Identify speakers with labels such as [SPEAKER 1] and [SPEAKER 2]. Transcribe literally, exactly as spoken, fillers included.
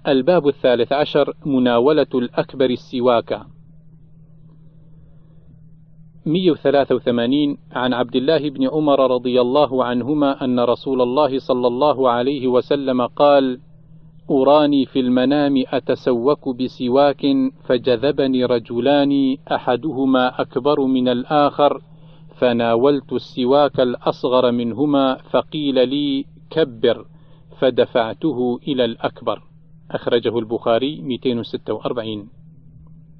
[SPEAKER 1] الباب الثالث عشر، مناولة الأكبر السواك. مئة وثلاثة وثمانين. عن عبد الله بن عمر رضي الله عنهما أن رسول الله صلى الله عليه وسلم قال: أراني في المنام أتسوك بسواك فجذبني رجلان أحدهما أكبر من الآخر، فناولت السواك الأصغر منهما فقيل لي: كبر، فدفعته إلى الأكبر. أخرجه البخاري مئتين وستة وأربعين.